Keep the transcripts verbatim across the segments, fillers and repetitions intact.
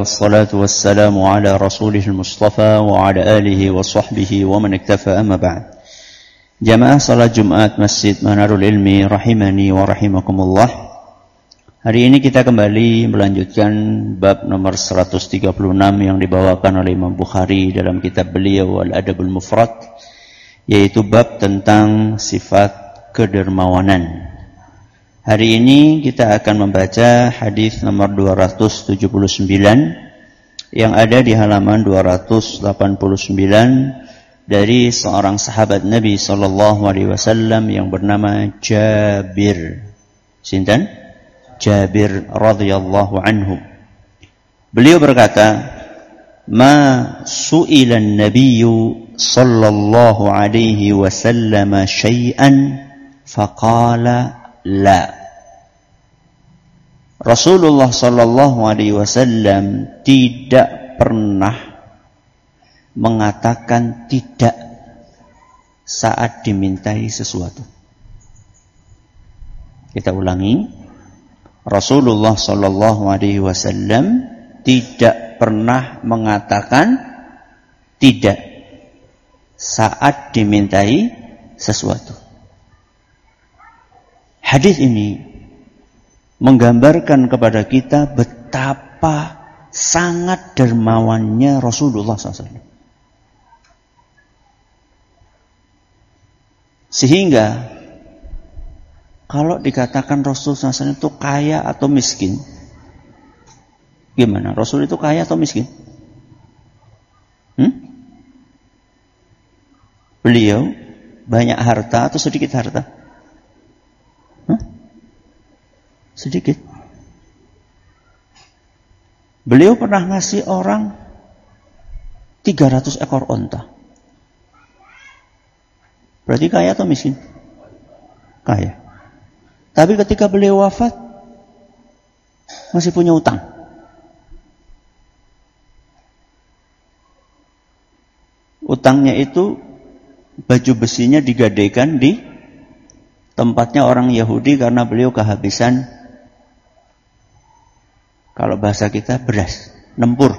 والصلاة والسلام على رسوله المصطفى وعلى آله وصحبه ومن اكتفى أما بعد. Jamaah salat Jumat Masjid Manarul Ilmi rahimani wa rahimakumullah. Hari ini kita kembali melanjutkan bab nomor seratus tiga puluh enam yang dibawakan oleh Imam Bukhari dalam kitab beliau Al-Adabul Mufrad, yaitu bab tentang sifat kedermawanan. Hari ini kita akan membaca hadis nomor dua ratus tujuh puluh sembilan yang ada di halaman dua ratus delapan puluh sembilan dari seorang sahabat Nabi sallallahu alaihi wasallam yang bernama Jabir. Sinten? Jabir radhiyallahu anhu. Beliau berkata, "Ma su'ila an-nabiyyu sallallahu alaihi wasallam syai'an faqala la." Rasulullah sallallahu alaihi wasallam tidak pernah mengatakan tidak saat dimintai sesuatu. Kita ulangi. Rasulullah sallallahu alaihi wasallam tidak pernah mengatakan tidak saat dimintai sesuatu. Hadis ini menggambarkan kepada kita betapa sangat dermawannya Rasulullah shallallahu alaihi wasallam. Sehingga kalau dikatakan Rasul shallallahu alaihi wasallam itu kaya atau miskin, gimana? Rasul itu kaya atau miskin? Hmm? Beliau banyak harta atau sedikit harta? Huh? Sedikit. Beliau pernah ngasih orang tiga ratus ekor onta. Berarti kaya atau miskin? Kaya. Tapi ketika beliau wafat, masih punya utang. Utangnya itu baju besinya digadaikan di tempatnya orang Yahudi karena beliau kehabisan, kalau bahasa kita, beras, nempur.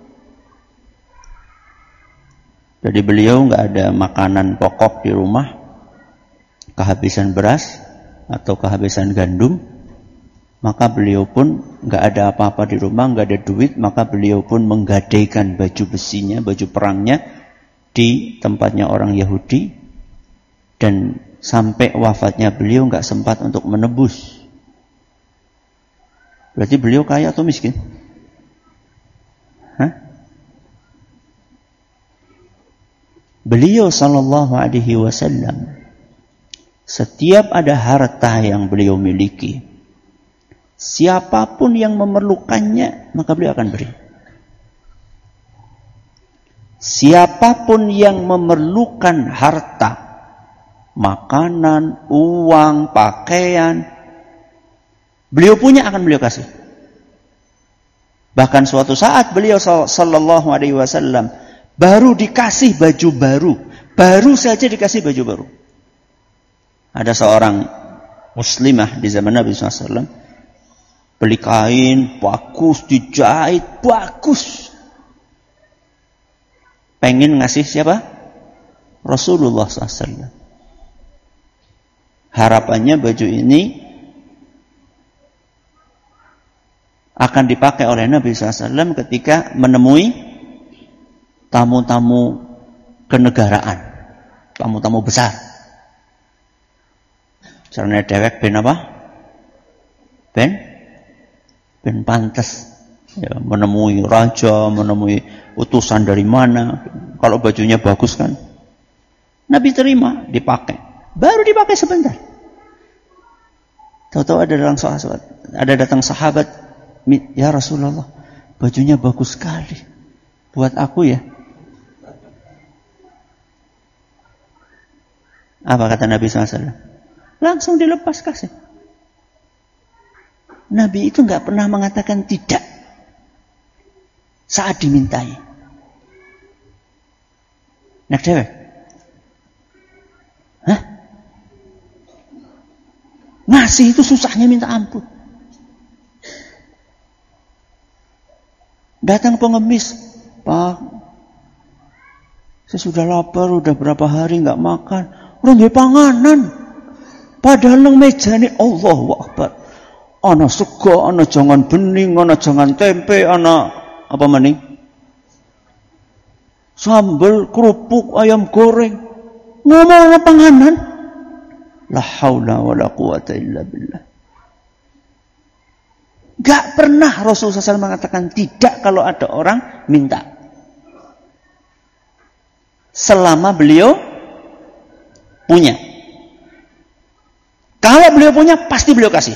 Jadi beliau nggak ada makanan pokok di rumah, kehabisan beras atau kehabisan gandum, maka beliau pun nggak ada apa-apa di rumah, nggak ada duit, maka beliau pun menggadaikan baju besinya, baju perangnya di tempatnya orang Yahudi, dan sampai wafatnya beliau nggak sempat untuk menebus. Berarti beliau kaya atau miskin? Hah? Beliau sallallahu alaihi wasallam, setiap ada harta yang beliau miliki, siapapun yang memerlukannya, maka beliau akan beri. Siapapun yang memerlukan harta, makanan, uang, pakaian, beliau punya, akan beliau kasih. Bahkan suatu saat beliau sallallahu alaihi wasallam baru dikasih baju baru, baru saja dikasih baju baru. Ada seorang muslimah di zaman Nabi sallallahu alaihi wasallam beli kain bagus, dijahit bagus, pengen ngasih siapa? Rasulullah sallallahu alaihi wasallam. Harapannya baju ini akan dipakai oleh Nabi sallallahu alaihi wasallam ketika menemui tamu-tamu kenegaraan, tamu-tamu besar. Caranya dewek ben apa? Ben ben pantes ya, menemui raja, menemui utusan dari mana. Kalau bajunya bagus kan, Nabi terima, dipakai. Baru dipakai sebentar, tahu-tahu ada datang sahabat, ada datang sahabat, "Ya Rasulullah, bajunya bagus sekali, buat aku ya." Apa kata Nabi sallallahu alaihi wasallam? Langsung dilepas kasih. Nabi itu nggak pernah mengatakan tidak saat dimintai. Nak cewek? Hah? Ngasih itu susahnya minta ampun. Datang pengemis, Pak, saya sudah lapar, udah berapa hari nggak makan. Orang nggih panganan. Padahal nang mejane Allahu Akbar. Ana sego, ana jangan bening, ana jangan tempe, ana apa maning? Sambal, kerupuk, ayam goreng. Ngomong panganan. La haula wala quwata illa billah. Gak pernah Rasulullah shallallahu alaihi wasallam mengatakan tidak kalau ada orang minta. Selama beliau punya. Kalau beliau punya, pasti beliau kasih.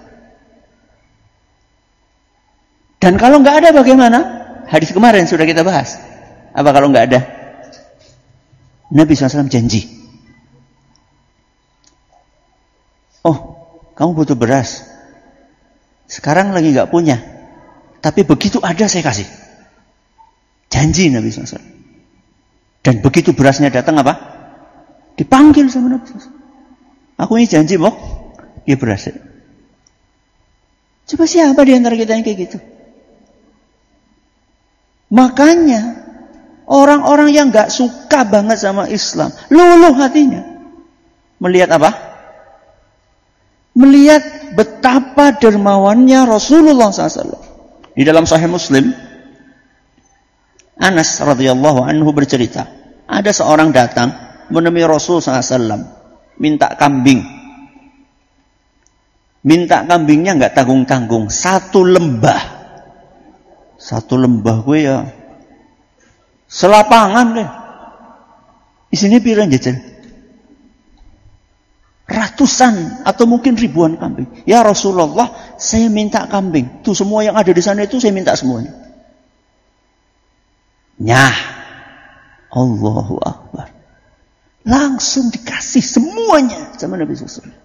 Dan kalau nggak ada bagaimana? Hadis kemarin sudah kita bahas. Apa kalau nggak ada? Nabi shallallahu alaihi wasallam janji. Oh, kamu butuh beras. Sekarang lagi nggak punya. Tapi begitu ada saya kasih. Janji Nabi shallallahu alaihi wasallam. Dan begitu berasnya datang apa? Dipanggil sama Nabi shallallahu alaihi wasallam. Aku ini janji, Bok. Dia beras. Coba siapa di antara kita yang kayak gitu? Makanya orang-orang yang gak suka banget sama Islam, luluh hatinya. Melihat apa? Melihat betapa dermawannya Rasulullah shallallahu alaihi wasallam. Di dalam Sahih Muslim, Anas radhiyallahu anhu bercerita, ada seorang datang menemui Rasul shallallahu alaihi wasallam, minta kambing. Minta kambingnya nggak tanggung-tanggung, satu lembah. Satu lembah gue ya selapangan deh. Isinya pirang jajan? Ratusan atau mungkin ribuan kambing. Ya Rasulullah, saya minta kambing. Tuh semua yang ada di sana itu saya minta semuanya. Nyah. Allahu Akbar. Langsung dikasih semuanya sama Nabi shallallahu alaihi wasallam.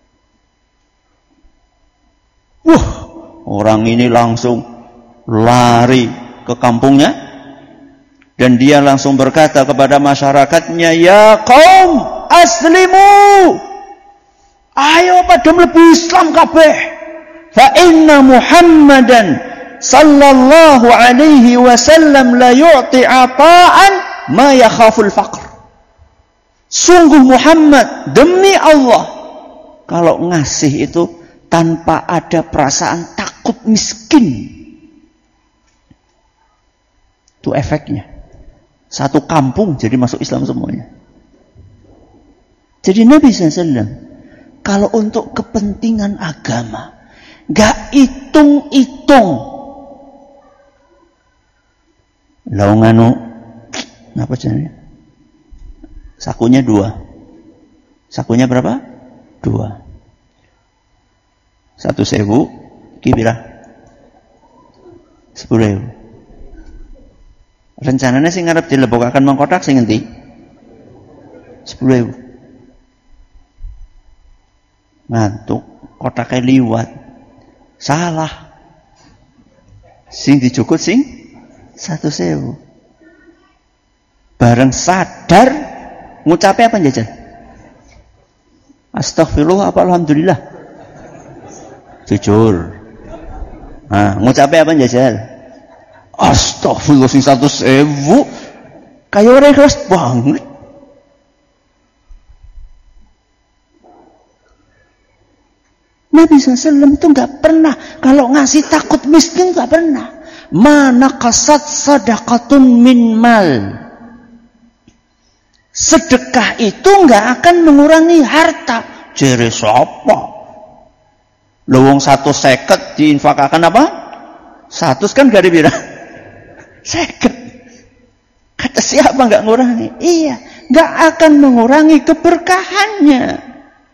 Wah, orang ini langsung lari ke kampungnya dan dia langsung berkata kepada masyarakatnya, ya kaum aslimu, ayo pada mlebu Islam kabeh. Fa inna Muhammadan sallallahu alaihi wasallam la yu'ti ata'an ma yakhaful faqr. Sungguh Muhammad demi Allah kalau ngasih itu tanpa ada perasaan takut miskin. Itu efeknya. Satu kampung jadi masuk Islam semuanya. Jadi Nabi shallallahu alaihi wasallam kalau untuk kepentingan agama gak hitung-hitung. Launganu apa caranya? Sakunya dua. Sakunya berapa? Dua. Satu sewu, kira sepuluh ribu. Rencananya sih ngarep dilebokakan mangkotak sing ngendi? Sepuluh ribu. Ngantuk, kotaknya liwat. Salah. Sing dicukut sing satu sewu. Bareng sadar, ngucapnya apa jajan? Astagfirullah apa alhamdulillah? Jujur. Nah, ngucapnya apa jajan? Astagfirullah sing satu sewu. Kayak orang ikhlas banget. Nabi shallallahu alaihi wasallam itu gak pernah kalau ngasih takut miskin, gak pernah. Mana kasat sadaqatun min mal. Sedekah itu gak akan mengurangi harta. Jere sapa? Lowong satu seket diinfakakan apa? Satu kan gak dibira. Seket. Kata siapa gak ngurangi? Iya, gak akan mengurangi keberkahannya.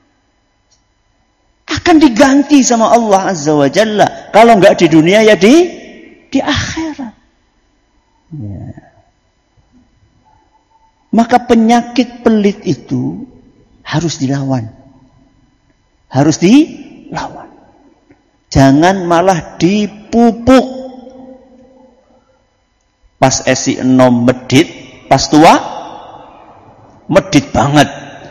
Akan diganti sama Allah Azza wa Jalla. Kalau enggak di dunia ya di di akhirat. Ya. Maka penyakit pelit itu harus dilawan. Harus dilawan. Jangan malah dipupuk. Pas esi enom medit, pas tua medit banget.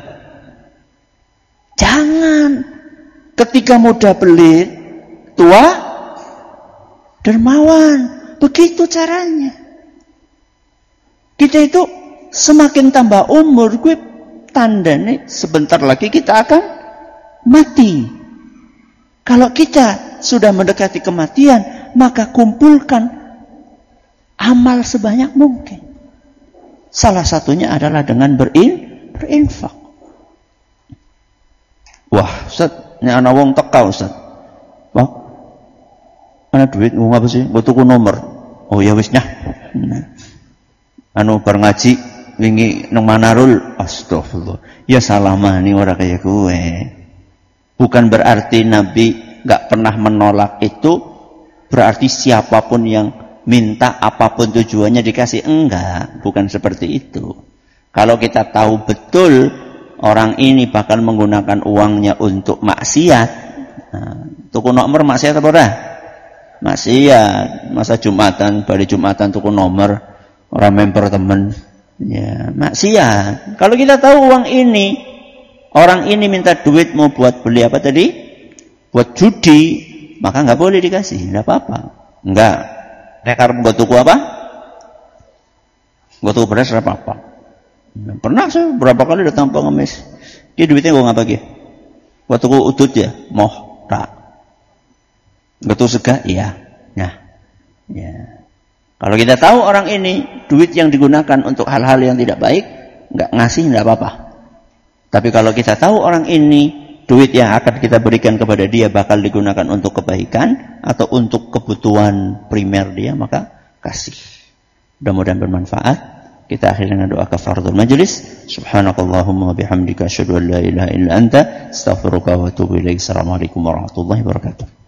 Jangan. Ketika muda pelit, tua dermawan. begitu caranya. Kita itu semakin tambah umur, gue tanda nih sebentar lagi kita akan mati. Kalau kita sudah mendekati kematian, maka kumpulkan amal sebanyak mungkin. Salah satunya adalah dengan berin, berinfak. Wah, Ustaz, ini anak wong teka, Ustaz. Wah, mana duit ngomong apa sih? Gue tuku nomor. Oh ya wis nyah. Nah. Anu bar ngaji wingi nang Manarul, astagfirullah. Ya salah mani ora kaya gue. Bukan berarti Nabi enggak pernah menolak itu, berarti siapapun yang minta apapun tujuannya dikasih. Enggak, bukan seperti itu. Kalau kita tahu betul orang ini bakal menggunakan uangnya untuk maksiat, nah, tuku nomor maksiat apa ora? Maksiat. Masa Jumatan, bari Jumatan tuku nomor, orang member temen, ya maksiat. Kalau kita tahu uang ini, orang ini minta duit mau buat beli apa tadi? Buat judi, maka nggak boleh dikasih, nggak apa-apa. Nggak. Rekar gue tuku apa? Gue tuku beras apa apa? Pernah saya berapa kali datang pengemis. Dia duitnya gue ngapa gitu? Gue tuku udut ya, moh tak. Gue tuku sega, iya. Nah, ya. Kalau kita tahu orang ini duit yang digunakan untuk hal-hal yang tidak baik, nggak ngasih nggak apa-apa. Tapi kalau kita tahu orang ini duit yang akan kita berikan kepada dia bakal digunakan untuk kebaikan atau untuk kebutuhan primer dia, maka kasih. Mudah-mudahan bermanfaat. Kita akhiri dengan doa kafaratul majlis. Subhanakallahumma wa bihamdika asyhadu an la ilaha illa anta astaghfiruka wa atubu ilaik. Assalamualaikum warahmatullahi wabarakatuh.